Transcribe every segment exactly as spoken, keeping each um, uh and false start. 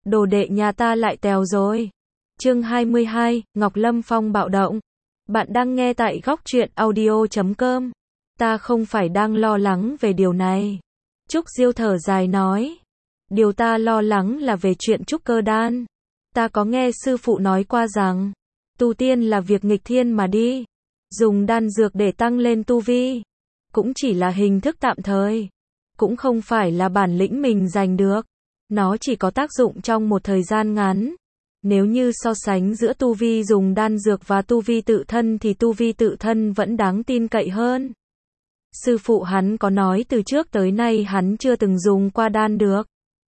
đồ đệ nhà ta lại tèo rồi. Chương hai mươi hai, Ngọc Lâm Phong bạo động. Bạn đang nghe tại góc truyện audio chấm com. Ta không phải đang lo lắng về điều này. Trúc Diêu thở dài nói. Điều ta lo lắng là về chuyện trúc cơ đan. Ta có nghe sư phụ nói qua rằng, tu tiên là việc nghịch thiên mà đi. Dùng đan dược để tăng lên tu vi, cũng chỉ là hình thức tạm thời. Cũng không phải là bản lĩnh mình giành được. Nó chỉ có tác dụng trong một thời gian ngắn. Nếu như so sánh giữa tu vi dùng đan dược và tu vi tự thân thì tu vi tự thân vẫn đáng tin cậy hơn. Sư phụ hắn có nói từ trước tới nay hắn chưa từng dùng qua đan được.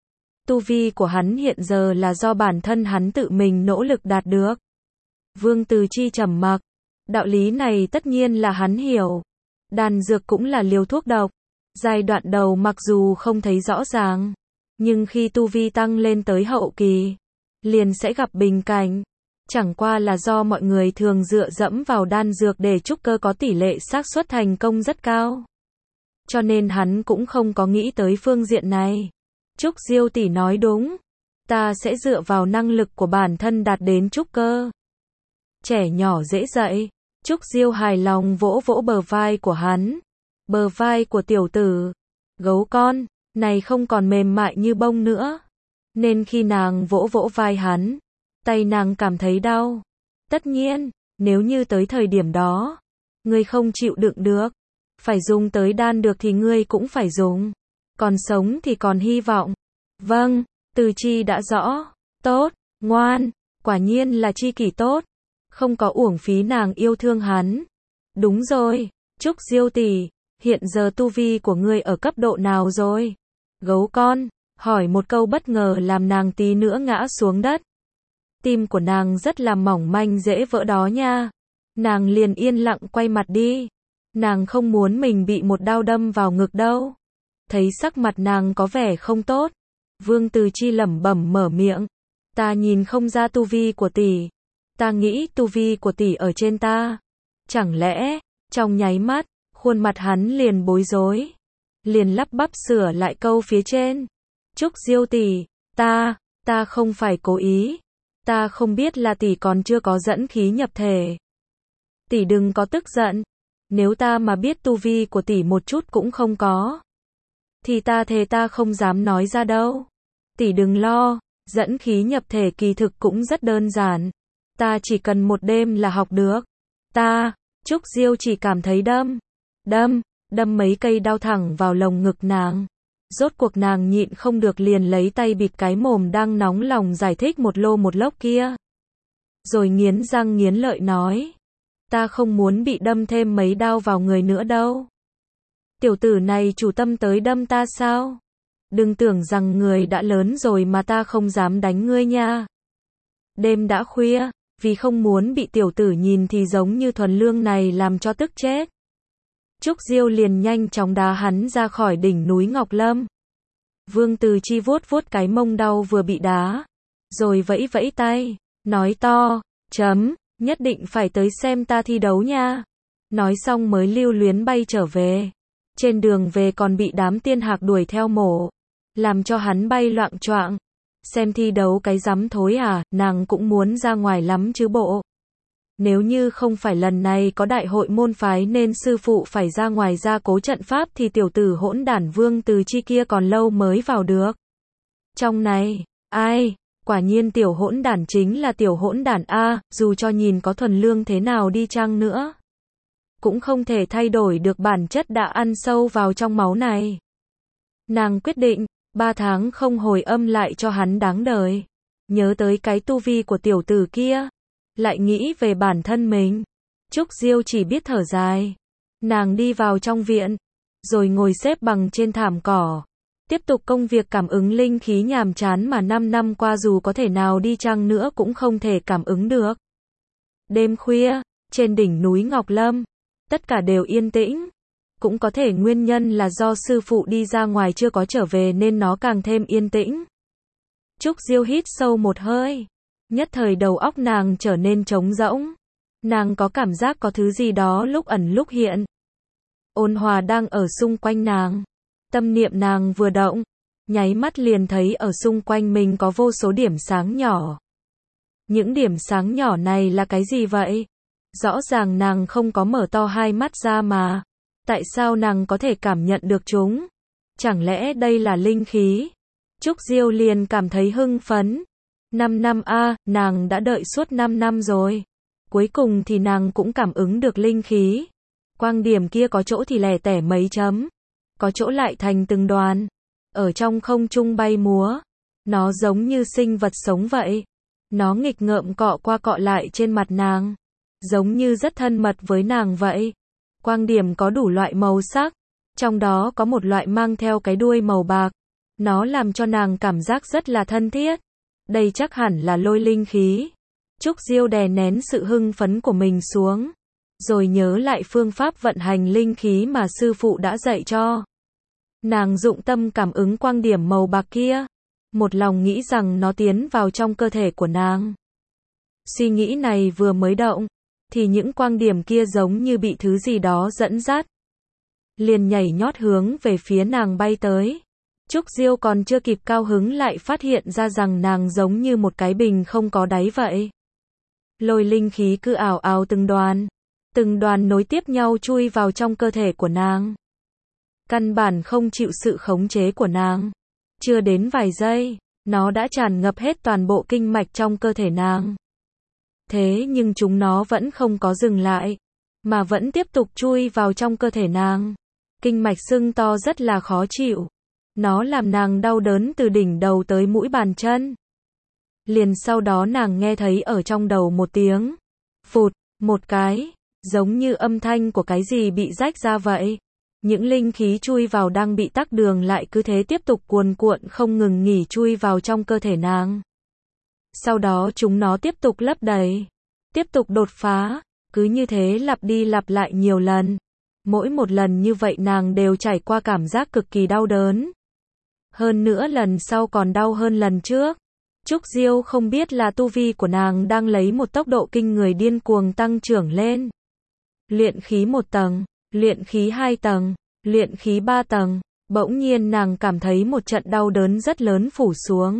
Tu vi của hắn hiện giờ là do bản thân hắn tự mình nỗ lực đạt được. Vương Từ Chi trầm mặc. Đạo lý này tất nhiên là hắn hiểu. Đan dược cũng là liều thuốc độc. Giai đoạn đầu mặc dù không thấy rõ ràng, nhưng khi tu vi tăng lên tới hậu kỳ, liền sẽ gặp bình cảnh. Chẳng qua là do mọi người thường dựa dẫm vào đan dược để trúc cơ có tỷ lệ xác suất thành công rất cao. Cho nên hắn cũng không có nghĩ tới phương diện này. Trúc Diêu tỷ nói đúng. Ta sẽ dựa vào năng lực của bản thân đạt đến trúc cơ. Trẻ nhỏ dễ dạy. Trúc Diêu hài lòng vỗ vỗ bờ vai của hắn. Bờ vai của tiểu tử, gấu con, này không còn mềm mại như bông nữa. Nên khi nàng vỗ vỗ vai hắn, tay nàng cảm thấy đau. Tất nhiên, nếu như tới thời điểm đó, ngươi không chịu đựng được, phải dùng tới đan được thì ngươi cũng phải dùng. Còn sống thì còn hy vọng. Vâng, Từ Chi đã rõ. Tốt, ngoan, quả nhiên là chi kỷ tốt. Không có uổng phí nàng yêu thương hắn. Đúng rồi, Trúc Diêu tỷ, hiện giờ tu vi của ngươi ở cấp độ nào rồi? Gấu con, hỏi một câu bất ngờ làm nàng tí nữa ngã xuống đất. Tim của nàng rất là mỏng manh dễ vỡ đó nha. Nàng liền yên lặng quay mặt đi. Nàng không muốn mình bị một đao đâm vào ngực đâu. Thấy sắc mặt nàng có vẻ không tốt, Vương Từ Chi lẩm bẩm mở miệng. Ta nhìn không ra tu vi của tỷ. Ta nghĩ tu vi của tỷ ở trên ta. Chẳng lẽ, trong nháy mắt, khuôn mặt hắn liền bối rối. Liền lắp bắp sửa lại câu phía trên. Trúc Diêu tỷ, ta, ta không phải cố ý. Ta không biết là tỷ còn chưa có dẫn khí nhập thể. Tỷ đừng có tức giận. Nếu ta mà biết tu vi của tỷ một chút cũng không có, thì ta thề ta không dám nói ra đâu. Tỷ đừng lo, dẫn khí nhập thể kỳ thực cũng rất đơn giản. Ta chỉ cần một đêm là học được. Ta, Trúc Diêu chỉ cảm thấy đâm, đâm, đâm mấy cây đao thẳng vào lồng ngực nàng. Rốt cuộc nàng nhịn không được liền lấy tay bịt cái mồm đang nóng lòng giải thích một lô một lốc kia. Rồi nghiến răng nghiến lợi nói. Ta không muốn bị đâm thêm mấy đao vào người nữa đâu. Tiểu tử này chủ tâm tới đâm ta sao? Đừng tưởng rằng người đã lớn rồi mà ta không dám đánh ngươi nha. Đêm đã khuya, vì không muốn bị tiểu tử nhìn thì giống như thuần lương này làm cho tức chết. Trúc Diêu liền nhanh chóng đá hắn ra khỏi đỉnh núi Ngọc Lâm. Vương Từ Chi vuốt vuốt cái mông đau vừa bị đá, rồi vẫy vẫy tay, nói to, chấm, nhất định phải tới xem ta thi đấu nha. Nói xong mới lưu luyến bay trở về. Trên đường về còn bị đám tiên hạc đuổi theo mổ, làm cho hắn bay loạng choạng. Xem thi đấu cái rắm thối à, nàng cũng muốn ra ngoài lắm chứ bộ. Nếu như không phải lần này có đại hội môn phái nên sư phụ phải ra ngoài gia cố trận pháp thì tiểu tử hỗn đản Vương Từ Chi kia còn lâu mới vào được. Trong này, ai, quả nhiên tiểu hỗn đản chính là tiểu hỗn đản a, dù cho nhìn có thuần lương thế nào đi chăng nữa, cũng không thể thay đổi được bản chất đã ăn sâu vào trong máu này. Nàng quyết định, ba tháng không hồi âm lại cho hắn đáng đời. Nhớ tới cái tu vi của tiểu tử kia, lại nghĩ về bản thân mình. Trúc Diêu chỉ biết thở dài. Nàng đi vào trong viện, rồi ngồi xếp bằng trên thảm cỏ. Tiếp tục công việc cảm ứng linh khí nhàm chán mà năm năm qua dù có thể nào đi chăng nữa cũng không thể cảm ứng được. Đêm khuya, trên đỉnh núi Ngọc Lâm, tất cả đều yên tĩnh. Cũng có thể nguyên nhân là do sư phụ đi ra ngoài chưa có trở về nên nó càng thêm yên tĩnh. Trúc Diêu hít sâu một hơi. Nhất thời đầu óc nàng trở nên trống rỗng. Nàng có cảm giác có thứ gì đó lúc ẩn lúc hiện. Ôn hòa đang ở xung quanh nàng. Tâm niệm nàng vừa động, nháy mắt liền thấy ở xung quanh mình có vô số điểm sáng nhỏ. Những điểm sáng nhỏ này là cái gì vậy? Rõ ràng nàng không có mở to hai mắt ra mà. Tại sao nàng có thể cảm nhận được chúng? Chẳng lẽ đây là linh khí? Trúc Diêu liền cảm thấy hưng phấn. Năm năm a, nàng đã đợi suốt năm năm rồi. Cuối cùng thì nàng cũng cảm ứng được linh khí. Quang điểm kia có chỗ thì lẻ tẻ mấy chấm, có chỗ lại thành từng đoàn, ở trong không trung bay múa. Nó giống như sinh vật sống vậy. Nó nghịch ngợm cọ qua cọ lại trên mặt nàng, giống như rất thân mật với nàng vậy. Quang điểm có đủ loại màu sắc, trong đó có một loại mang theo cái đuôi màu bạc. Nó làm cho nàng cảm giác rất là thân thiết. Đây chắc hẳn là lôi linh khí. Trúc Diêu đè nén sự hưng phấn của mình xuống, rồi nhớ lại phương pháp vận hành linh khí mà sư phụ đã dạy cho. Nàng dụng tâm cảm ứng quang điểm màu bạc kia, một lòng nghĩ rằng nó tiến vào trong cơ thể của nàng. Suy nghĩ này vừa mới động, thì những quang điểm kia giống như bị thứ gì đó dẫn dắt, liền nhảy nhót hướng về phía nàng bay tới. Trúc Diêu còn chưa kịp cao hứng lại phát hiện ra rằng nàng giống như một cái bình không có đáy vậy. Lôi linh khí cứ ảo ảo từng đoàn, từng đoàn nối tiếp nhau chui vào trong cơ thể của nàng. Căn bản không chịu sự khống chế của nàng. Chưa đến vài giây, nó đã tràn ngập hết toàn bộ kinh mạch trong cơ thể nàng. Thế nhưng chúng nó vẫn không có dừng lại, mà vẫn tiếp tục chui vào trong cơ thể nàng. Kinh mạch sưng to rất là khó chịu. Nó làm nàng đau đớn từ đỉnh đầu tới mũi bàn chân. Liền sau đó nàng nghe thấy ở trong đầu một tiếng phụt, một cái, giống như âm thanh của cái gì bị rách ra vậy. Những linh khí chui vào đang bị tắc đường lại cứ thế tiếp tục cuồn cuộn không ngừng nghỉ chui vào trong cơ thể nàng. Sau đó chúng nó tiếp tục lấp đầy, tiếp tục đột phá, cứ như thế lặp đi lặp lại nhiều lần. Mỗi một lần như vậy nàng đều trải qua cảm giác cực kỳ đau đớn. Hơn nữa lần sau còn đau hơn lần trước. Trúc Diêu không biết là tu vi của nàng đang lấy một tốc độ kinh người điên cuồng tăng trưởng lên. Luyện khí một tầng, luyện khí hai tầng, luyện khí ba tầng, bỗng nhiên nàng cảm thấy một trận đau đớn rất lớn phủ xuống.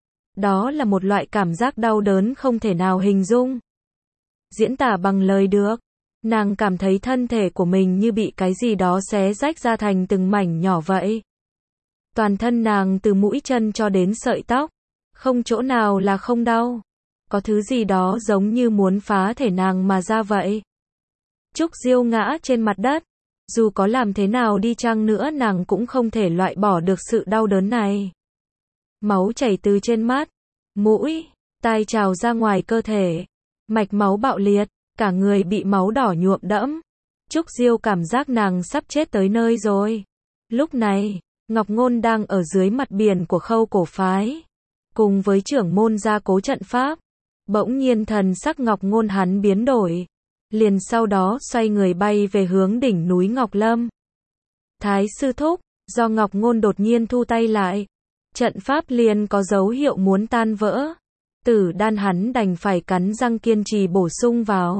Đó là một loại cảm giác đau đớn không thể nào hình dung, diễn tả bằng lời được. Nàng cảm thấy thân thể của mình như bị cái gì đó xé rách ra thành từng mảnh nhỏ vậy. Toàn thân nàng từ mũi chân cho đến sợi tóc, không chỗ nào là không đau. Có thứ gì đó giống như muốn phá thể nàng mà ra vậy. Trúc Diêu ngã trên mặt đất. Dù có làm thế nào đi chăng nữa nàng cũng không thể loại bỏ được sự đau đớn này. Máu chảy từ trên mắt, mũi, tai trào ra ngoài cơ thể. Mạch máu bạo liệt, cả người bị máu đỏ nhuộm đẫm. Trúc Diêu cảm giác nàng sắp chết tới nơi rồi. Lúc này, Ngọc Ngôn đang ở dưới mặt biển của Khâu Cổ Phái, cùng với trưởng môn gia cố trận pháp. Bỗng nhiên thần sắc Ngọc Ngôn hắn biến đổi, liền sau đó xoay người bay về hướng đỉnh núi Ngọc Lâm. Thái sư thúc, do Ngọc Ngôn đột nhiên thu tay lại, trận pháp liền có dấu hiệu muốn tan vỡ. Tử Đan hắn đành phải cắn răng kiên trì bổ sung vào.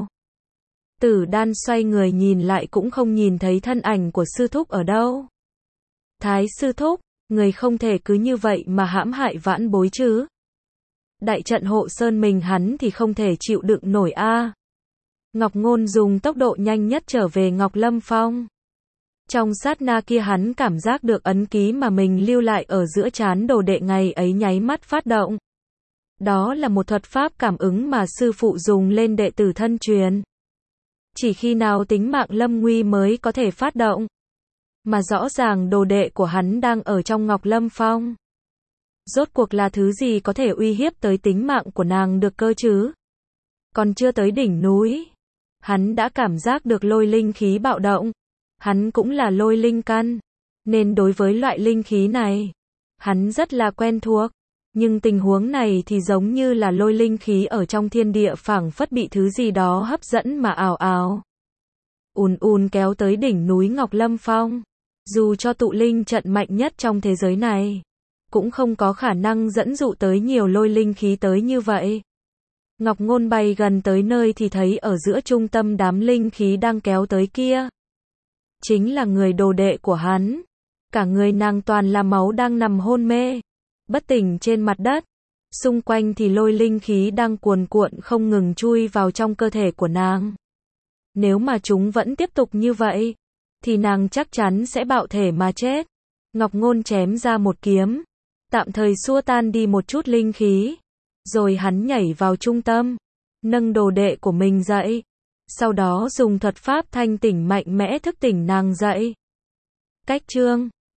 Tử Đan xoay người nhìn lại cũng không nhìn thấy thân ảnh của sư thúc ở đâu. Thái sư thúc, người không thể cứ như vậy mà hãm hại vãn bối chứ. Đại trận hộ sơn mình hắn thì không thể chịu đựng nổi a. Ngọc Ngôn dùng tốc độ nhanh nhất trở về Ngọc Lâm Phong. Trong sát na kia hắn cảm giác được ấn ký mà mình lưu lại ở giữa trán đồ đệ ngày ấy nháy mắt phát động. Đó là một thuật pháp cảm ứng mà sư phụ dùng lên đệ tử thân truyền. Chỉ khi nào tính mạng lâm nguy mới có thể phát động. Mà rõ ràng đồ đệ của hắn đang ở trong Ngọc Lâm Phong. Rốt cuộc là thứ gì có thể uy hiếp tới tính mạng của nàng được cơ chứ? Còn chưa tới đỉnh núi, hắn đã cảm giác được lôi linh khí bạo động. Hắn cũng là lôi linh căn, nên đối với loại linh khí này, hắn rất là quen thuộc. Nhưng tình huống này thì giống như là lôi linh khí ở trong thiên địa phảng phất bị thứ gì đó hấp dẫn mà ào ào ùn ùn kéo tới đỉnh núi Ngọc Lâm Phong. Dù cho tụ linh trận mạnh nhất trong thế giới này, cũng không có khả năng dẫn dụ tới nhiều lôi linh khí tới như vậy. Ngọc Ngôn bay gần tới nơi thì thấy ở giữa trung tâm đám linh khí đang kéo tới kia, chính là người đồ đệ của hắn. Cả người nàng toàn là máu đang nằm hôn mê, bất tỉnh trên mặt đất. Xung quanh thì lôi linh khí đang cuồn cuộn không ngừng chui vào trong cơ thể của nàng. Nếu mà chúng vẫn tiếp tục như vậy, thì nàng chắc chắn sẽ bạo thể mà chết. Ngọc Ngôn chém ra một kiếm, tạm thời xua tan đi một chút linh khí. Rồi hắn nhảy vào trung tâm, nâng đồ đệ của mình dậy. Sau đó dùng thuật pháp thanh tỉnh mạnh mẽ thức tỉnh nàng dậy. Cách chương